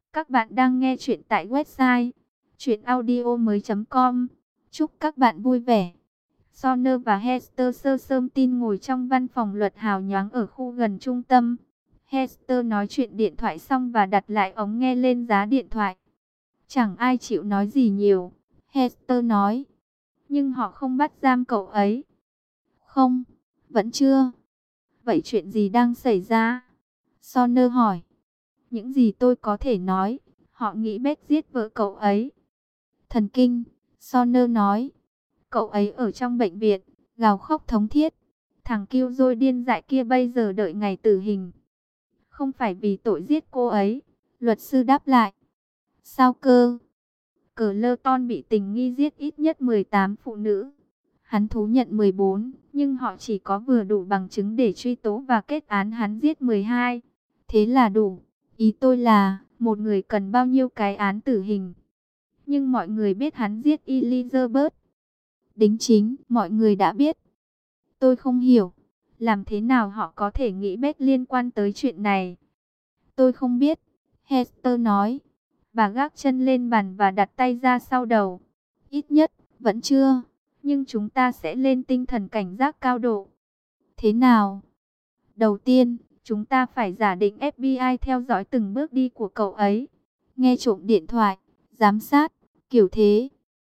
Các bạn đang nghe chuyện tại website chuyenaudio.com. Chúc các bạn vui vẻ. Sonner và Hester Sơ Sơm tin ngồi trong văn phòng luật hào nhoáng ở khu gần trung tâm. Hester nói chuyện điện thoại xong và đặt lại ống nghe lên giá điện thoại. Chẳng ai chịu nói gì nhiều, Hester nói. Nhưng họ không bắt giam cậu ấy. Không, vẫn chưa. Vậy chuyện gì đang xảy ra? Sonner hỏi. Những gì tôi có thể nói, họ nghĩ Beck giết vợ cậu ấy. Thần kinh, Sonner nói. Cậu ấy ở trong bệnh viện, gào khóc thống thiết. Thằng Killjoy điên dại kia bây giờ đợi ngày tử hình. Không phải vì tội giết cô ấy, luật sư đáp lại. Sao cơ? Clerton bị tình nghi giết ít nhất 18 phụ nữ. Hắn thú nhận 14, nhưng họ chỉ có vừa đủ bằng chứng để truy tố và kết án hắn giết 12. Thế là đủ. Ý tôi là, một người cần bao nhiêu cái án tử hình. Nhưng mọi người biết hắn giết Elizabeth. Đính chính, mọi người đã biết. Tôi không hiểu, làm thế nào họ có thể nghĩ Beck liên quan tới chuyện này. Tôi không biết, Hester nói. Bà gác chân lên bàn và đặt tay ra sau đầu. Ít nhất, vẫn chưa. Nhưng chúng ta sẽ lên tinh thần cảnh giác cao độ. Thế nào? Đầu tiên, chúng ta phải giả định FBI theo dõi từng bước đi của cậu ấy. Nghe trộm điện thoại, giám sát, kiểu thế.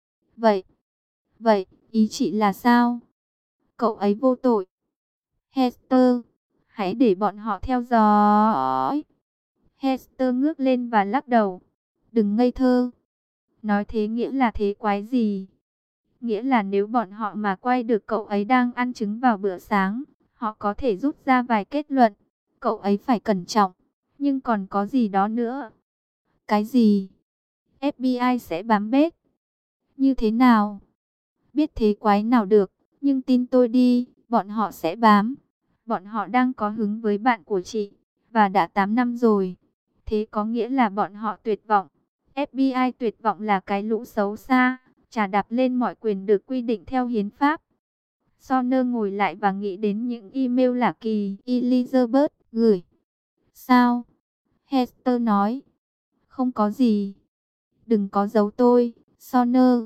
Vậy, ý chị là sao? Cậu ấy vô tội. Hester, hãy để bọn họ theo dõi. Hester ngước lên và lắc đầu. Đừng ngây thơ. Nói thế nghĩa là thế quái gì? Nghĩa là nếu bọn họ mà quay được cậu ấy đang ăn trứng vào bữa sáng, họ có thể rút ra vài kết luận. Cậu ấy phải cẩn trọng. Nhưng còn có gì đó nữa. Cái gì? FBI sẽ bám Beck. Như thế nào? Biết thế quái nào được. Nhưng tin tôi đi, bọn họ sẽ bám. Bọn họ đang có hứng với bạn của chị. Và đã 8 năm rồi. Thế có nghĩa là bọn họ tuyệt vọng. FBI tuyệt vọng là cái lũ xấu xa. Chà đạp lên mọi quyền được quy định theo hiến pháp. Sonner ngồi lại và nghĩ đến những email lạ kỳ Elizabeth gửi. Sao? Hester nói. Không có gì. Đừng có giấu tôi, Sonner.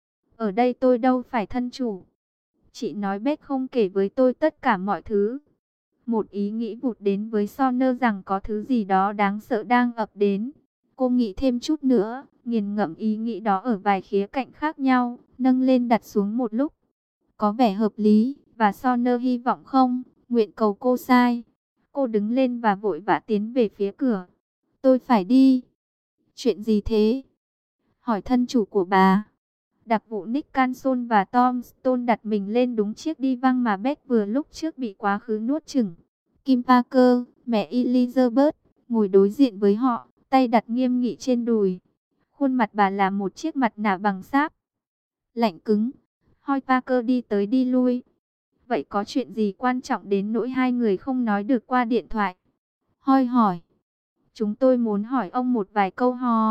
Ở đây tôi đâu phải thân chủ. Chị nói Beck không kể với tôi tất cả mọi thứ. Một ý nghĩ vụt đến với Sonner rằng có thứ gì đó đáng sợ đang ập đến. Cô nghĩ thêm chút nữa, nghiền ngẫm ý nghĩ đó ở vài khía cạnh khác nhau, nâng lên đặt xuống một lúc. Có vẻ hợp lý, và Sonner hy vọng không, nguyện cầu cô sai. Cô đứng lên và vội vã tiến về phía cửa. Tôi phải đi. Chuyện gì thế? Hỏi thân chủ của bà. Đặc vụ Nick Canson và Tom Stone đặt mình lên đúng chiếc đi văng mà Beck vừa lúc trước bị quá khứ nuốt chửng. Kim Parker, mẹ Elizabeth, ngồi đối diện với họ, tay đặt nghiêm nghị trên đùi. Khuôn mặt bà là một chiếc mặt nạ bằng sáp. Lạnh cứng. Hoi Parker đi tới đi lui. Vậy có chuyện gì quan trọng đến nỗi hai người không nói được qua điện thoại? Hoi hỏi. Chúng tôi muốn hỏi ông một vài câu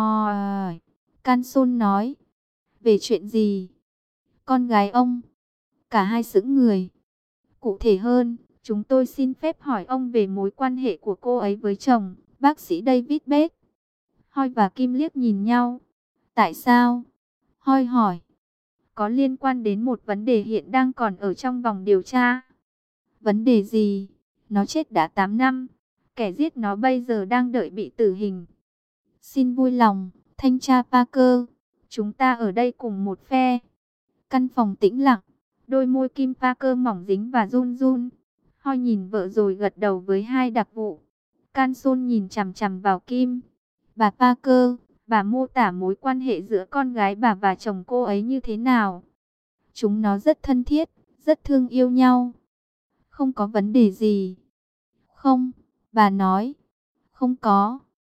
hỏi. Canson nói. Về chuyện gì? Con gái ông. Cả hai sững người. Cụ thể hơn, chúng tôi xin phép hỏi ông về mối quan hệ của cô ấy với chồng, bác sĩ David Beck. Hoi và Kim liếc nhìn nhau. Tại sao? Hoi hỏi. Có liên quan đến một vấn đề hiện đang còn ở trong vòng điều tra. Vấn đề gì? Nó chết đã 8 năm. Kẻ giết nó bây giờ đang đợi bị tử hình. Xin vui lòng, thanh tra Parker. Chúng ta ở đây cùng một phe. Căn phòng tĩnh lặng. Đôi môi Kim Parker mỏng dính và run run. Hoi nhìn vợ rồi gật đầu với hai đặc vụ. Canson nhìn chằm chằm vào Kim. Bà Parker, bà mô tả mối quan hệ giữa con gái bà và chồng cô ấy như thế nào? Chúng nó rất thân thiết, rất thương yêu nhau. Không có vấn đề gì. Không, bà nói. Không có.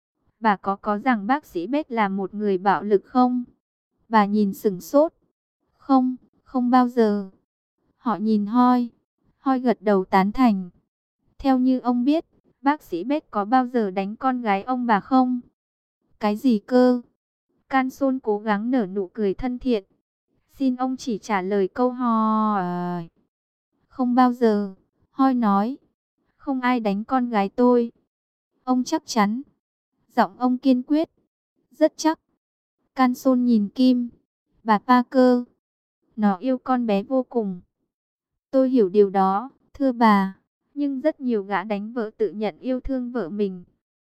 Bà có rằng bác sĩ Beck là một người bạo lực không? Bà nhìn sửng sốt. Không, không bao giờ. Họ nhìn Hoi. Hoi gật đầu tán thành. Theo như ông biết, bác sĩ Beck có bao giờ đánh con gái ông bà không? Cái gì cơ? Canson cố gắng nở nụ cười thân thiện. Xin ông chỉ trả lời câu hỏi. Không bao giờ. Hoi nói. Không ai đánh con gái tôi. Ông chắc chắn. Giọng ông kiên quyết. Rất chắc. Canson nhìn Kim. Bà Parker, nó yêu con bé vô cùng. Tôi hiểu điều đó, thưa bà. Nhưng rất nhiều gã đánh vợ tự nhận yêu thương vợ mình.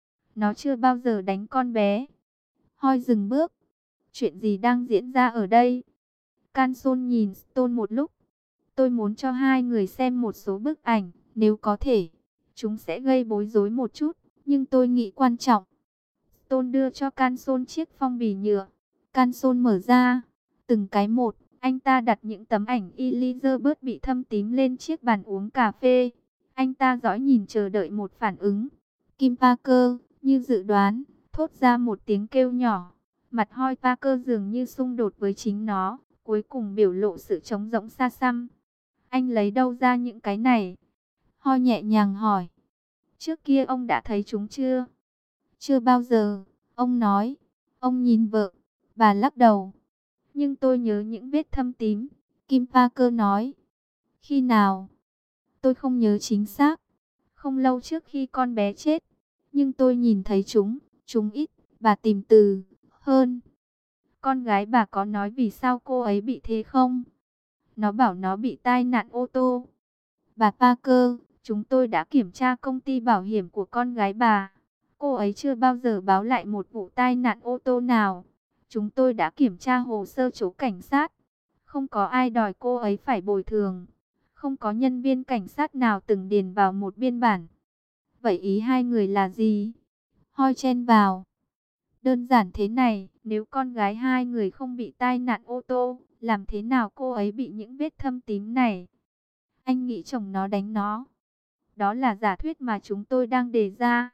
Nó chưa bao giờ đánh con bé. Hoi dừng bước. Chuyện gì đang diễn ra ở đây? Canson nhìn Stone một lúc. Tôi muốn cho hai người xem một số bức ảnh, nếu có thể. Chúng sẽ gây bối rối một chút, nhưng tôi nghĩ quan trọng. Stone đưa cho Canson chiếc phong bì nhựa. Canson mở ra, từng cái một. Anh ta đặt những tấm ảnh Elizabeth bị thâm tím lên chiếc bàn uống cà phê. Anh ta dõi nhìn chờ đợi một phản ứng. Kim Parker, như dự đoán, thốt ra một tiếng kêu nhỏ. Mặt Hoi Parker dường như xung đột với chính nó, cuối cùng biểu lộ sự trống rỗng xa xăm. Anh lấy đâu ra những cái này? Hoi nhẹ nhàng hỏi. Trước kia ông đã thấy chúng chưa? Chưa bao giờ, ông nói. Ông nhìn vợ, bà lắc đầu. Nhưng tôi nhớ những vết thâm tím, Kim Parker nói. Khi nào? Tôi không nhớ chính xác. Không lâu trước khi con bé chết. Nhưng tôi nhìn thấy chúng ít, bà tìm từ, hơn. Con gái bà có nói vì sao cô ấy bị thế không? Nó bảo nó bị tai nạn ô tô. Bà Parker, chúng tôi đã kiểm tra công ty bảo hiểm của con gái bà. Cô ấy chưa bao giờ báo lại một vụ tai nạn ô tô nào. Chúng tôi đã kiểm tra hồ sơ chỗ cảnh sát. Không có ai đòi cô ấy phải bồi thường. Không có nhân viên cảnh sát nào từng điền vào một biên bản. Vậy ý hai người là gì? Hoi chen vào. Đơn giản thế này, nếu con gái hai người không bị tai nạn ô tô, làm thế nào cô ấy bị những vết thâm tím này? Anh nghĩ chồng nó đánh nó. Đó là giả thuyết mà chúng tôi đang đề ra.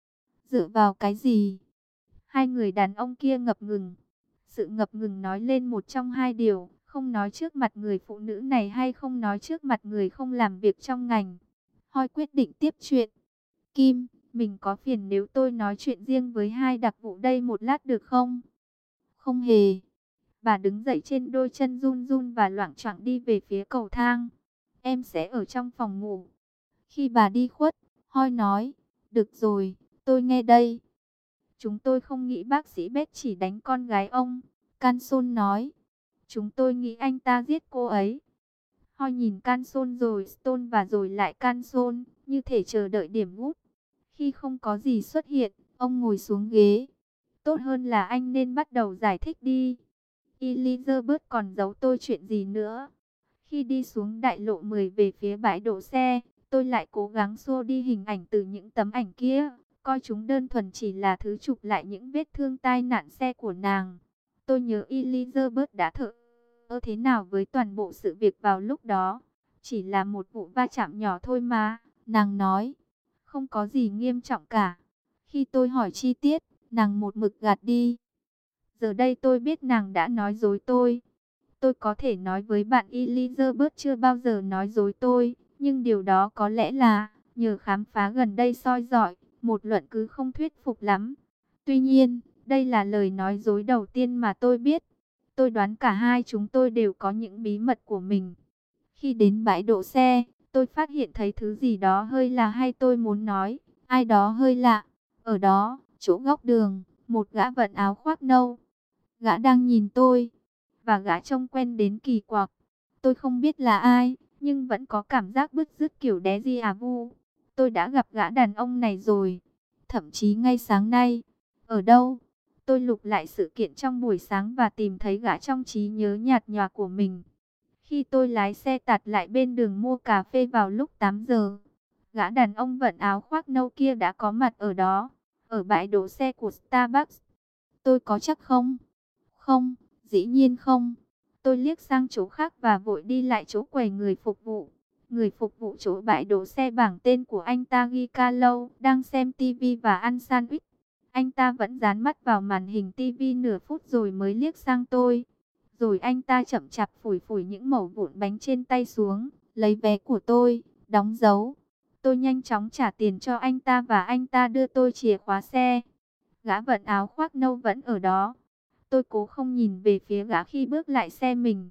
Dựa vào cái gì? Hai người đàn ông kia ngập ngừng. Sự ngập ngừng nói lên một trong hai điều, không nói trước mặt người phụ nữ này hay không nói trước mặt người không làm việc trong ngành. Hoi quyết định tiếp chuyện. Kim, mình có phiền nếu tôi nói chuyện riêng với hai đặc vụ đây một lát được không? Không hề. Bà đứng dậy trên đôi chân run run và loạng choạng đi về phía cầu thang. Em sẽ ở trong phòng ngủ. Khi bà đi khuất, Hoi nói, được rồi, tôi nghe đây. Chúng tôi không nghĩ bác sĩ Bết chỉ đánh con gái ông. Canson nói, chúng tôi nghĩ anh ta giết cô ấy. Hoi nhìn Canson rồi Stone và rồi lại Canson, như thể chờ đợi điểm ngút. Khi không có gì xuất hiện, ông ngồi xuống ghế. Tốt hơn là anh nên bắt đầu giải thích đi. Elizabeth còn giấu tôi chuyện gì nữa? Khi đi xuống đại lộ 10 về phía bãi đỗ xe, tôi lại cố gắng xua đi hình ảnh từ những tấm ảnh kia, coi chúng đơn thuần chỉ là thứ chụp lại những vết thương tai nạn xe của nàng. Tôi nhớ Elizabeth đã thở thế nào với toàn bộ sự việc vào lúc đó. Chỉ là một vụ va chạm nhỏ thôi mà, nàng nói. Không có gì nghiêm trọng cả. Khi tôi hỏi chi tiết, nàng một mực gạt đi. Giờ đây tôi biết nàng đã nói dối tôi. Tôi có thể nói với bạn Elizabeth chưa bao giờ nói dối tôi, nhưng điều đó có lẽ là nhờ khám phá gần đây soi rọi, một luận cứ không thuyết phục lắm. Tuy nhiên, đây là lời nói dối đầu tiên mà tôi biết. Tôi đoán cả hai chúng tôi đều có những bí mật của mình. Khi đến bãi đỗ xe, tôi phát hiện thấy thứ gì đó hơi lạ hay tôi muốn nói, ai đó hơi lạ. Ở đó, chỗ góc đường, một gã vận áo khoác nâu. Gã đang nhìn tôi, và gã trông quen đến kỳ quặc. Tôi không biết là ai, nhưng vẫn có cảm giác bứt rứt kiểu đé di à vu. Tôi đã gặp gã đàn ông này rồi, thậm chí ngay sáng nay. Ở đâu? Tôi lục lại sự kiện trong buổi sáng và tìm thấy gã trong trí nhớ nhạt nhòa của mình. Khi tôi lái xe tạt lại bên đường mua cà phê vào lúc 8 giờ, gã đàn ông vận áo khoác nâu kia đã có mặt ở đó, ở bãi đỗ xe của Starbucks. Tôi có chắc không? Không, dĩ nhiên không. Tôi liếc sang chỗ khác và vội đi lại chỗ quầy người phục vụ. Người phục vụ chỗ bãi đỗ xe bảng tên của anh ta ghi Carlo, đang xem tivi và ăn sandwich. Anh ta vẫn dán mắt vào màn hình tivi nửa phút rồi mới liếc sang tôi. Rồi anh ta chậm chạp phủi phủi những mẩu vụn bánh trên tay xuống, lấy vé của tôi, đóng dấu. Tôi nhanh chóng trả tiền cho anh ta và anh ta đưa tôi chìa khóa xe. Gã vận áo khoác nâu vẫn ở đó. Tôi cố không nhìn về phía gã khi bước lại xe mình.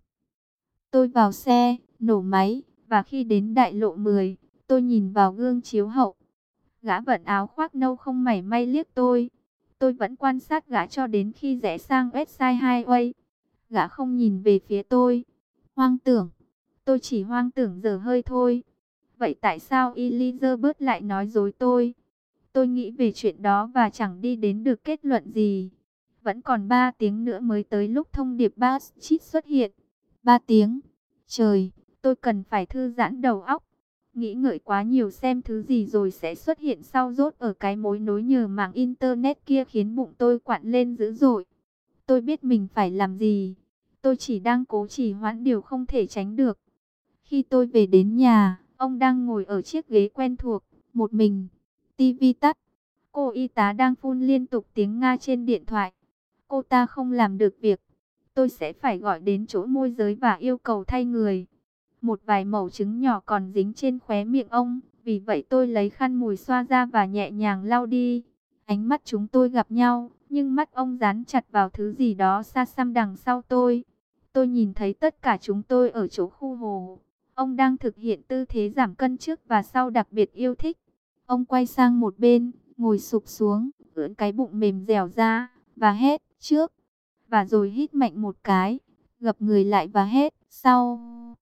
Tôi vào xe, nổ máy, và khi đến đại lộ 10, tôi nhìn vào gương chiếu hậu. Gã vận áo khoác nâu không mảy may liếc tôi. Tôi vẫn quan sát gã cho đến khi rẽ sang Westside Highway. Gã không nhìn về phía tôi. Hoang tưởng. Tôi chỉ hoang tưởng dở hơi thôi. Vậy tại sao Elizabeth lại nói dối tôi? Tôi nghĩ về chuyện đó và chẳng đi đến được kết luận gì. Vẫn còn 3 tiếng nữa mới tới lúc thông điệp Basketball xuất hiện. 3 tiếng. Trời, tôi cần phải thư giãn đầu óc. Nghĩ ngợi quá nhiều xem thứ gì rồi sẽ xuất hiện sau rốt ở cái mối nối nhờ mạng internet kia khiến bụng tôi quặn lên dữ dội. Tôi biết mình phải làm gì. Tôi chỉ đang cố trì hoãn điều không thể tránh được. Khi tôi về đến nhà, ông đang ngồi ở chiếc ghế quen thuộc, một mình. Tivi tắt. Cô y tá đang phun liên tục tiếng Nga trên điện thoại. Cô ta không làm được việc. Tôi sẽ phải gọi đến chỗ môi giới và yêu cầu thay người. Một vài mẩu trứng nhỏ còn dính trên khóe miệng ông. Vì vậy tôi lấy khăn mùi xoa ra và nhẹ nhàng lau đi. Ánh mắt chúng tôi gặp nhau, nhưng mắt ông dán chặt vào thứ gì đó xa xăm đằng sau tôi. Tôi nhìn thấy tất cả chúng tôi ở chỗ khu hồ. Ông đang thực hiện tư thế giảm cân trước và sau đặc biệt yêu thích. Ông quay sang một bên, ngồi sụp xuống, ưỡn cái bụng mềm dẻo ra, và hét, trước. Và rồi hít mạnh một cái, gập người lại và hét, sau.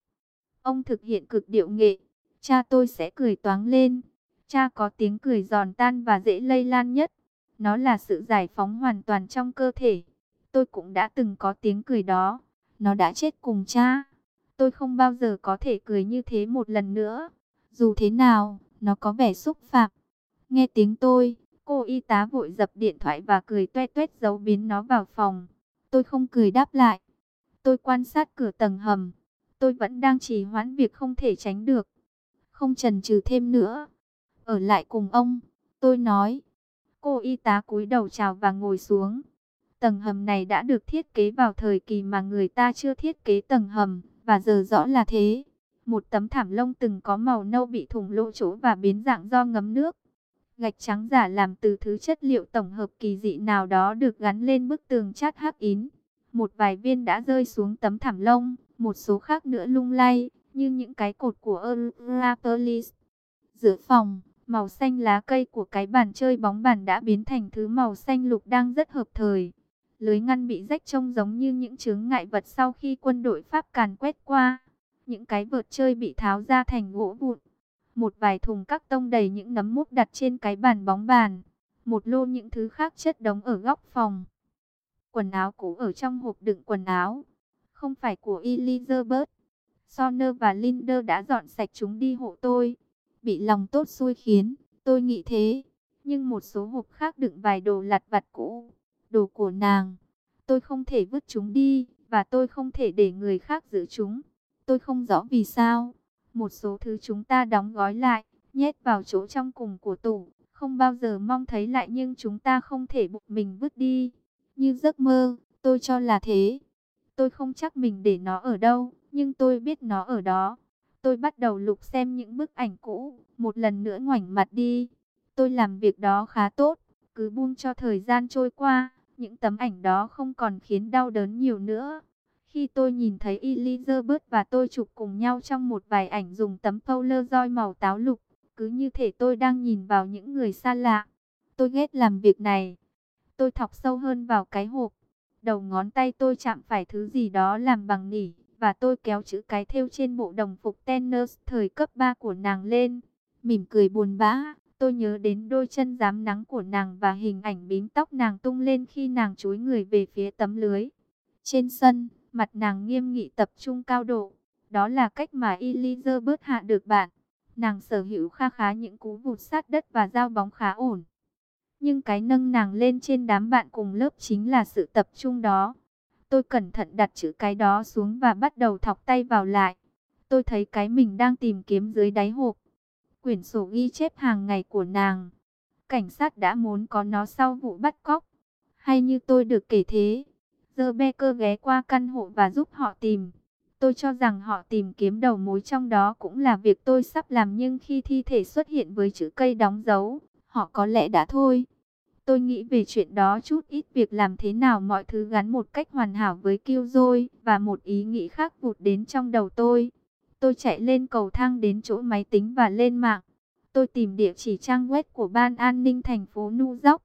Ông thực hiện cực điệu nghệ. Cha tôi sẽ cười toáng lên. Cha có tiếng cười giòn tan và dễ lây lan nhất. Nó là sự giải phóng hoàn toàn trong cơ thể. Tôi cũng đã từng có tiếng cười đó. Nó đã chết cùng cha. Tôi không bao giờ có thể cười như thế một lần nữa. Dù thế nào, nó có vẻ xúc phạm. Nghe tiếng tôi, cô y tá vội dập điện thoại và cười toét toét giấu biến nó vào phòng. Tôi không cười đáp lại. Tôi quan sát cửa tầng hầm. Tôi vẫn đang trì hoãn việc không thể tránh được. Không chần chừ thêm nữa. Ở lại cùng ông, tôi nói. Cô y tá cúi đầu chào và ngồi xuống. Tầng hầm này đã được thiết kế vào thời kỳ mà người ta chưa thiết kế tầng hầm, và giờ rõ là thế. Một tấm thảm lông từng có màu nâu bị thủng lỗ chỗ và biến dạng do ngấm nước. Gạch trắng giả làm từ thứ chất liệu tổng hợp kỳ dị nào đó được gắn lên bức tường chát hắc ín. Một vài viên đã rơi xuống tấm thảm lông, một số khác nữa lung lay, như những cái cột của Aeropolis. Giữa phòng, màu xanh lá cây của cái bàn chơi bóng bàn đã biến thành thứ màu xanh lục đang rất hợp thời. Lưới ngăn bị rách trông giống như những chướng ngại vật sau khi quân đội Pháp càn quét qua. Những cái vợt chơi bị tháo ra thành gỗ vụn. Một vài thùng các tông đầy những nấm mốc đặt trên cái bàn bóng bàn. Một lô những thứ khác chất đống ở góc phòng. Quần áo cũ ở trong hộp đựng quần áo. Không phải của Elizabeth. Sonner và Linder đã dọn sạch chúng đi hộ tôi. Bị lòng tốt xui khiến, tôi nghĩ thế. Nhưng một số hộp khác đựng vài đồ lặt vặt cũ. Đồ của nàng. Tôi không thể vứt chúng đi. Và tôi không thể để người khác giữ chúng. Tôi không rõ vì sao. Một số thứ chúng ta đóng gói lại, nhét vào chỗ trong cùng của tủ, không bao giờ mong thấy lại nhưng chúng ta không thể buộc mình vứt đi. Như giấc mơ, tôi cho là thế. Tôi không chắc mình để nó ở đâu, nhưng tôi biết nó ở đó. Tôi bắt đầu lục xem những bức ảnh cũ, một lần nữa ngoảnh mặt đi. Tôi làm việc đó khá tốt, cứ buông cho thời gian trôi qua, những tấm ảnh đó không còn khiến đau đớn nhiều nữa. Khi tôi nhìn thấy Elizabeth và tôi chụp cùng nhau trong một vài ảnh dùng tấm Polaroid màu táo lục, cứ như thể tôi đang nhìn vào những người xa lạ. Tôi ghét làm việc này. Tôi thọc sâu hơn vào cái hộp. Đầu ngón tay tôi chạm phải thứ gì đó làm bằng nỉ, và tôi kéo chữ cái thêu trên bộ đồng phục tennis thời cấp 3 của nàng lên. Mỉm cười buồn bã, tôi nhớ đến đôi chân rám nắng của nàng và hình ảnh bím tóc nàng tung lên khi nàng chúi người về phía tấm lưới. Trên sân, mặt nàng nghiêm nghị tập trung cao độ. Đó là cách mà Elizabeth hạ được bạn. Nàng sở hữu kha khá những cú vụt sát đất và giao bóng khá ổn. Nhưng cái nâng nàng lên trên đám bạn cùng lớp chính là sự tập trung đó. Tôi cẩn thận đặt chữ cái đó xuống và bắt đầu thọc tay vào lại. Tôi thấy cái mình đang tìm kiếm dưới đáy hộp. Quyển sổ ghi chép hàng ngày của nàng. Cảnh sát đã muốn có nó sau vụ bắt cóc. Hay như tôi được kể thế. Rebecca ghé qua căn hộ và giúp họ tìm. Tôi cho rằng họ tìm kiếm đầu mối trong đó cũng là việc tôi sắp làm, nhưng khi thi thể xuất hiện với chữ cây đóng dấu, họ có lẽ đã thôi. Tôi nghĩ về chuyện đó chút ít, việc làm thế nào mọi thứ gắn một cách hoàn hảo với Killjoy, và một ý nghĩ khác vụt đến trong đầu tôi. Tôi chạy lên cầu thang đến chỗ máy tính và lên mạng. Tôi tìm địa chỉ trang web của Ban An ninh thành phố New York.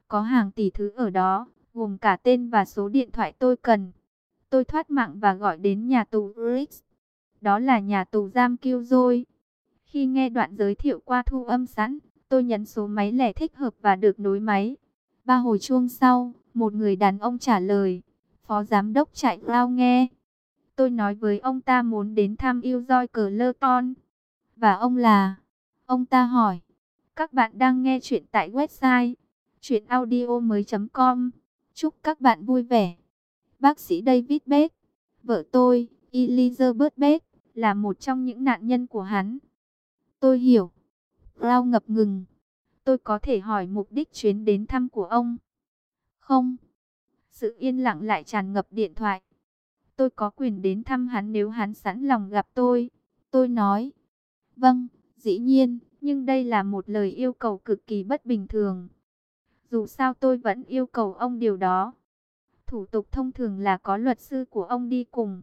Có hàng tỷ thứ ở đó, gồm cả tên và số điện thoại tôi cần. Tôi thoát mạng và gọi đến nhà tù Rex. Đó là nhà tù giam Killjoy. Khi nghe đoạn giới thiệu qua thu âm sẵn, tôi nhấn số máy lẻ thích hợp và được nối máy. 3 hồi chuông sau, một người đàn ông trả lời. Phó giám đốc trại Brown nghe. Tôi nói với ông ta muốn đến thăm Illinois Clerton. Và ông là? Ông ta hỏi. Các bạn đang nghe chuyện tại website chuyenaudio.com. Chúc các bạn vui vẻ. Bác sĩ David Beck, vợ tôi, Elizabeth Beck, là một trong những nạn nhân của hắn. Tôi hiểu. Brown ngập ngừng. Tôi có thể hỏi mục đích chuyến đến thăm của ông? Không. Sự yên lặng lại tràn ngập điện thoại. Tôi có quyền đến thăm hắn nếu hắn sẵn lòng gặp tôi. Tôi nói. Vâng, dĩ nhiên, nhưng đây là một lời yêu cầu cực kỳ bất bình thường. Dù sao tôi vẫn yêu cầu ông điều đó. Thủ tục thông thường là có luật sư của ông đi cùng.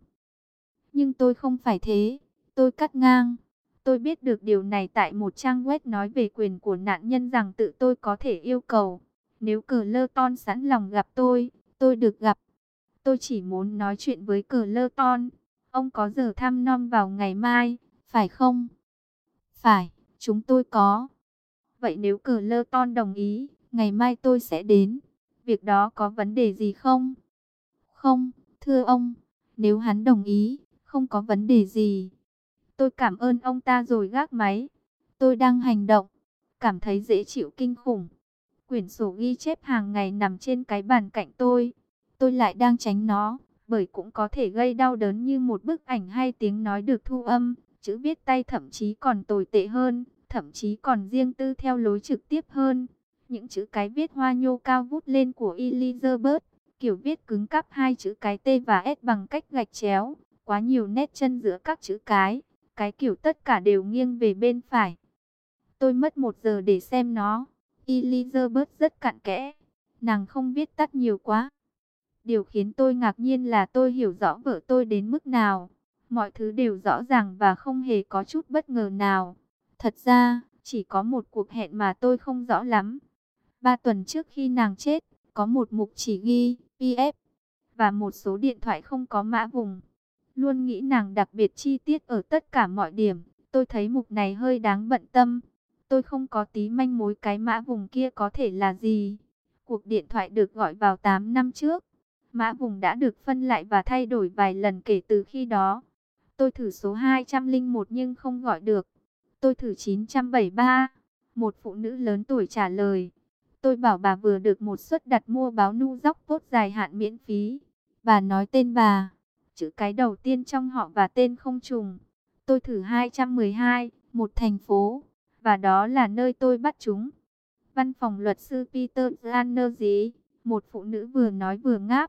Nhưng tôi không phải thế. Tôi cắt ngang. Tôi biết được điều này tại một trang web nói về quyền của nạn nhân rằng tự tôi có thể yêu cầu. Nếu Clerton sẵn lòng gặp tôi được gặp. Tôi chỉ muốn nói chuyện với Clerton. Ông có giờ thăm nom vào ngày mai, phải không? Phải, chúng tôi có. Vậy nếu Clerton đồng ý, ngày mai tôi sẽ đến. Việc đó có vấn đề gì không? Không, thưa ông, nếu hắn đồng ý, không có vấn đề gì. Tôi cảm ơn ông ta rồi gác máy. Tôi đang hành động, cảm thấy dễ chịu kinh khủng. Quyển sổ ghi chép hàng ngày nằm trên cái bàn cạnh tôi. Tôi lại đang tránh nó, bởi cũng có thể gây đau đớn như một bức ảnh hay tiếng nói được thu âm. Chữ viết tay thậm chí còn tồi tệ hơn, thậm chí còn riêng tư theo lối trực tiếp hơn. Những chữ cái viết hoa nhô cao vút lên của Elizabeth, kiểu viết cứng cáp hai chữ cái T và S bằng cách gạch chéo, quá nhiều nét chân giữa các chữ cái kiểu tất cả đều nghiêng về bên phải. Tôi mất 1 giờ để xem nó. Elizabeth rất cặn kẽ, nàng không viết tắt nhiều quá. Điều khiến tôi ngạc nhiên là tôi hiểu rõ vợ tôi đến mức nào. Mọi thứ đều rõ ràng và không hề có chút bất ngờ nào. Thật ra, chỉ có một cuộc hẹn mà tôi không rõ lắm. 3 tuần trước khi nàng chết, có một mục chỉ ghi PF và một số điện thoại không có mã vùng. Luôn nghĩ nàng đặc biệt chi tiết ở tất cả mọi điểm. Tôi thấy mục này hơi đáng bận tâm. Tôi không có tí manh mối cái mã vùng kia có thể là gì. Cuộc điện thoại được gọi vào 8 năm trước. Mã vùng đã được phân lại và thay đổi vài lần kể từ khi đó. Tôi thử số 201 nhưng không gọi được. Tôi thử 973. Một phụ nữ lớn tuổi trả lời. Tôi bảo bà vừa được một suất đặt mua báo New York Post dài hạn miễn phí. Bà nói tên bà, chữ cái đầu tiên trong họ và tên không trùng. Tôi thử 212, một thành phố, và đó là nơi tôi bắt chúng. Văn phòng luật sư Peter Lanergy, một phụ nữ vừa nói vừa ngáp.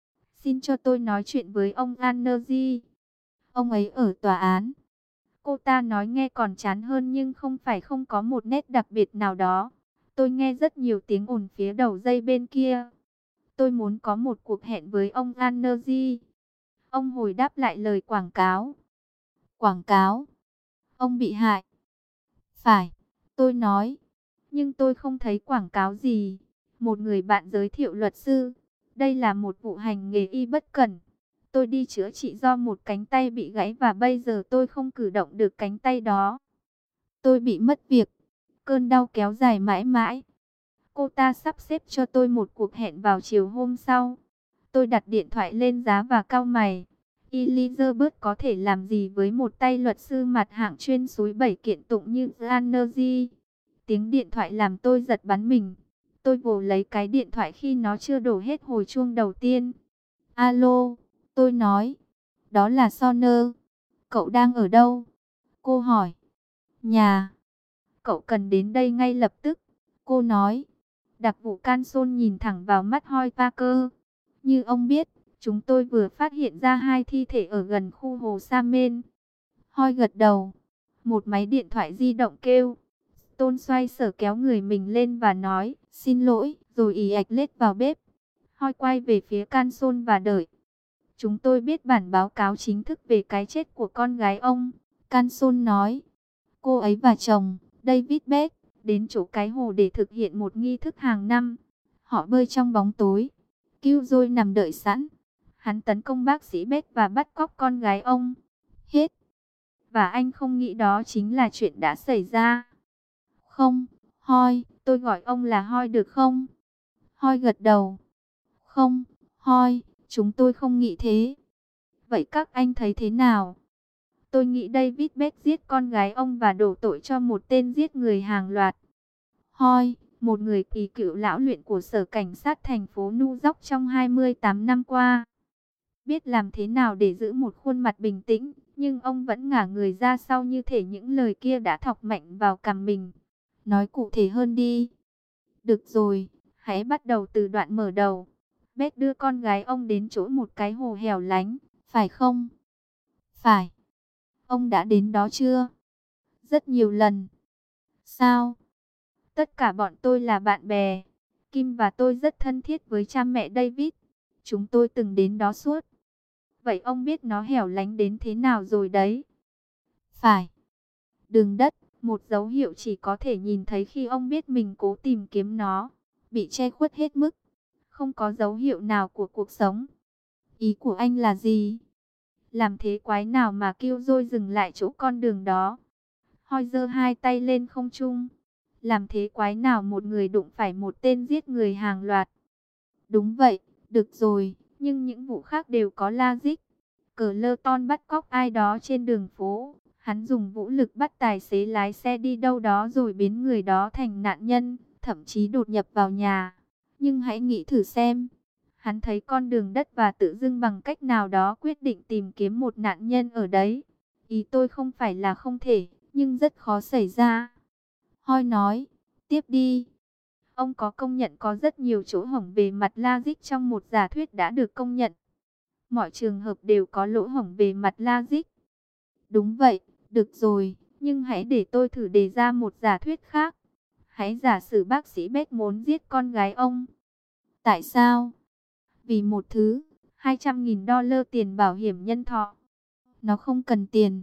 Xin cho tôi nói chuyện với ông Lanergy. Ông ấy ở tòa án. Cô ta nói nghe còn chán hơn nhưng không phải không có một nét đặc biệt nào đó. Tôi nghe rất nhiều tiếng ồn phía đầu dây bên kia. Tôi muốn có một cuộc hẹn với ông Lanergy. Ông hồi đáp lại lời quảng cáo. Quảng cáo? Ông bị hại? Phải, tôi nói. Nhưng tôi không thấy quảng cáo gì. Một người bạn giới thiệu luật sư. Đây là một vụ hành nghề y bất cẩn. Tôi đi chữa trị do một cánh tay bị gãy và bây giờ tôi không cử động được cánh tay đó. Tôi bị mất việc. Cơn đau kéo dài mãi mãi. Cô ta sắp xếp cho tôi một cuộc hẹn vào chiều hôm sau. Tôi đặt điện thoại lên giá và cau mày. Elizabeth có thể làm gì với một tay luật sư mặt hạng chuyên xúi bẩy kiện tụng như Lanergy? Tiếng điện thoại làm tôi giật bắn mình. Tôi vồ lấy cái điện thoại khi nó chưa đổ hết hồi chuông đầu tiên. Alo, tôi nói. Đó là Sonner. Cậu đang ở đâu? Cô hỏi. Nhà. Cậu cần đến đây ngay lập tức. Cô nói. Đặc vụ Canson nhìn thẳng vào mắt Hoy Parker. Như ông biết, chúng tôi vừa phát hiện ra 2 thi thể ở gần khu hồ Sa Men. Hoy gật đầu. Một máy điện thoại di động kêu. Stone xoay sở kéo người mình lên và nói, xin lỗi, rồi ì ạch lết vào bếp. Hoy quay về phía Canson và đợi. Chúng tôi biết bản báo cáo chính thức về cái chết của con gái ông. Canson nói, cô ấy và chồng, David Beck, đến chỗ cái hồ để thực hiện một nghi thức hàng năm. Họ bơi trong bóng tối. Killjoy nằm đợi sẵn. Hắn tấn công bác sĩ Beck và bắt cóc con gái ông. Hết. Và anh không nghĩ đó chính là chuyện đã xảy ra. Không, Hoi, tôi gọi ông là Hoi được không? Hoi gật đầu. Không, Hoi, chúng tôi không nghĩ thế. Vậy các anh thấy thế nào? Tôi nghĩ David Beck giết con gái ông và đổ tội cho một tên giết người hàng loạt. Hoi, một người kỳ cựu lão luyện của Sở Cảnh sát thành phố New York trong 28 năm qua. Biết làm thế nào để giữ một khuôn mặt bình tĩnh, nhưng ông vẫn ngả người ra sau như thể những lời kia đã thọc mạnh vào cằm mình. Nói cụ thể hơn đi. Được rồi, hãy bắt đầu từ đoạn mở đầu. Beck đưa con gái ông đến chỗ một cái hồ hẻo lánh, phải không? Phải. Ông đã đến đó chưa? Rất nhiều lần. Sao? Tất cả bọn tôi là bạn bè. Kim và tôi rất thân thiết với cha mẹ David. Chúng tôi từng đến đó suốt. Vậy ông biết nó hẻo lánh đến thế nào rồi đấy? Phải. Đường đất, một dấu hiệu chỉ có thể nhìn thấy khi ông biết mình cố tìm kiếm nó. Bị che khuất hết mức. Không có dấu hiệu nào của cuộc sống. Ý của anh là gì? Làm thế quái nào mà Killjoy dừng lại chỗ con đường đó? Hoi giơ hai tay lên không trung. Làm thế quái nào một người đụng phải một tên giết người hàng loạt? Đúng vậy, được rồi, nhưng những vụ khác đều có logic. Clayton bắt cóc ai đó trên đường phố. Hắn dùng vũ lực bắt tài xế lái xe đi đâu đó rồi biến người đó thành nạn nhân, thậm chí đột nhập vào nhà. Nhưng hãy nghĩ thử xem. Hắn thấy con đường đất và tự dưng bằng cách nào đó quyết định tìm kiếm một nạn nhân ở đấy. Ý tôi không phải là không thể, nhưng rất khó xảy ra. Hoi nói, tiếp đi. Ông có công nhận có rất nhiều chỗ hổng về mặt logic trong một giả thuyết đã được công nhận. Mọi trường hợp đều có lỗ hổng về mặt logic. Đúng vậy, được rồi, nhưng hãy để tôi thử đề ra một giả thuyết khác. Hãy giả sử bác sĩ Beck muốn giết con gái ông. Tại sao? Vì một thứ, 200.000 đô la tiền bảo hiểm nhân thọ. Nó không cần tiền.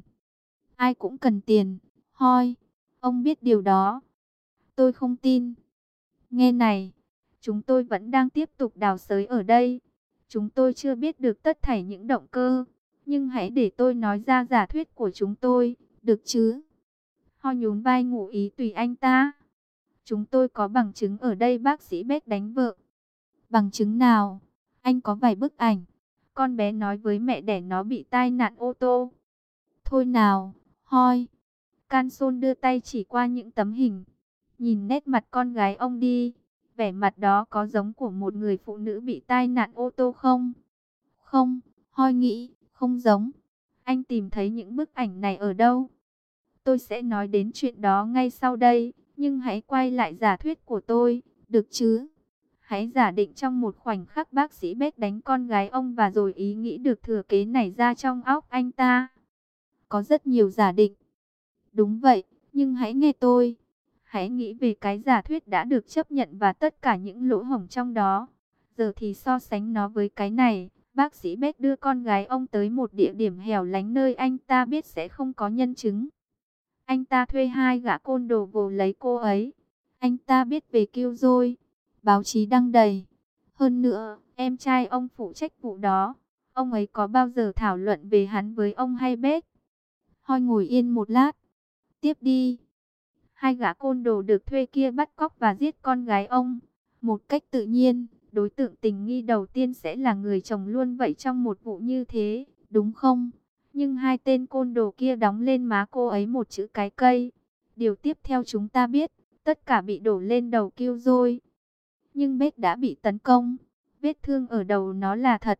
Ai cũng cần tiền. Hoi, ông biết điều đó. Tôi không tin. Nghe này, chúng tôi vẫn đang tiếp tục đào xới ở đây. Chúng tôi chưa biết được tất thảy những động cơ. Nhưng hãy để tôi nói ra giả thuyết của chúng tôi, được chứ? Hoi nhún vai ngụ ý tùy anh ta. Chúng tôi có bằng chứng ở đây bác sĩ Beck đánh vợ. Bằng chứng nào? Anh có vài bức ảnh. Con bé nói với mẹ đẻ nó bị tai nạn ô tô. Thôi nào, Hoi. Canson đưa tay chỉ qua những tấm hình. Nhìn nét mặt con gái ông đi. Vẻ mặt đó có giống của một người phụ nữ bị tai nạn ô tô không? Không, Hoi nghĩ, không giống. Anh tìm thấy những bức ảnh này ở đâu? Tôi sẽ nói đến chuyện đó ngay sau đây. Nhưng hãy quay lại giả thuyết của tôi, được chứ? Hãy giả định trong một khoảnh khắc bác sĩ Beck đánh con gái ông và rồi ý nghĩ được thừa kế nảy ra trong óc anh ta. Có rất nhiều giả định. Đúng vậy, nhưng hãy nghe tôi. Hãy nghĩ về cái giả thuyết đã được chấp nhận và tất cả những lỗ hổng trong đó. Giờ thì so sánh nó với cái này. Bác sĩ Beck đưa con gái ông tới một địa điểm hẻo lánh nơi anh ta biết sẽ không có nhân chứng. Anh ta thuê hai gã côn đồ vồ lấy cô ấy. Anh ta biết về Killjoy. Báo chí đăng đầy. Hơn nữa, em trai ông phụ trách vụ đó. Ông ấy có bao giờ thảo luận về hắn với ông hay Beck? Hoi ngồi yên một lát. Tiếp đi. Hai gã côn đồ được thuê kia bắt cóc và giết con gái ông. Một cách tự nhiên, đối tượng tình nghi đầu tiên sẽ là người chồng luôn vậy trong một vụ như thế, đúng không? Nhưng hai tên côn đồ kia đóng lên má cô ấy một chữ cái cây. Điều tiếp theo chúng ta biết, tất cả bị đổ lên đầu Killjoy. Nhưng Beck đã bị tấn công. Vết thương ở đầu nó là thật.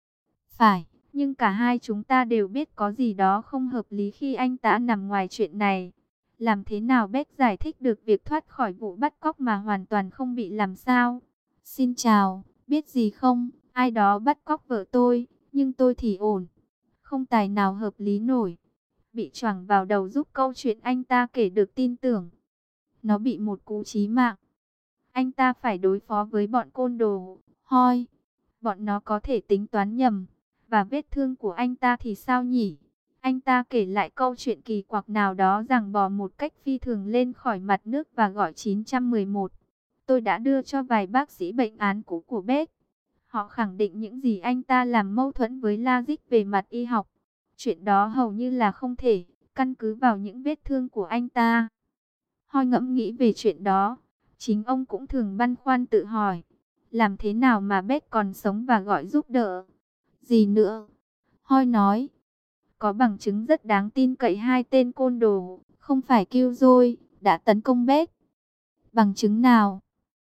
Phải, nhưng cả hai chúng ta đều biết có gì đó không hợp lý khi anh ta nằm ngoài chuyện này. Làm thế nào Beck giải thích được việc thoát khỏi vụ bắt cóc mà hoàn toàn không bị làm sao? Xin chào, biết gì không? Ai đó bắt cóc vợ tôi, nhưng tôi thì ổn. Không tài nào hợp lý nổi. Bị choàng vào đầu giúp câu chuyện anh ta kể được tin tưởng. Nó bị một cú chí mạng. Anh ta phải đối phó với bọn côn đồ. Hoi, bọn nó có thể tính toán nhầm. Và vết thương của anh ta thì sao nhỉ? Anh ta kể lại câu chuyện kỳ quặc nào đó rằng bò một cách phi thường lên khỏi mặt nước và gọi 911. Tôi đã đưa cho vài bác sĩ bệnh án cũ của Beck. Họ khẳng định những gì anh ta làm mâu thuẫn với logic về mặt y học. Chuyện đó hầu như là không thể, căn cứ vào những vết thương của anh ta. Hoi ngẫm nghĩ về chuyện đó. Chính ông cũng thường băn khoăn tự hỏi. Làm thế nào mà Beck còn sống và gọi giúp đỡ? Gì nữa? Hoi nói. Có bằng chứng rất đáng tin cậy hai tên côn đồ, không phải Killjoy, đã tấn công Beck. Bằng chứng nào?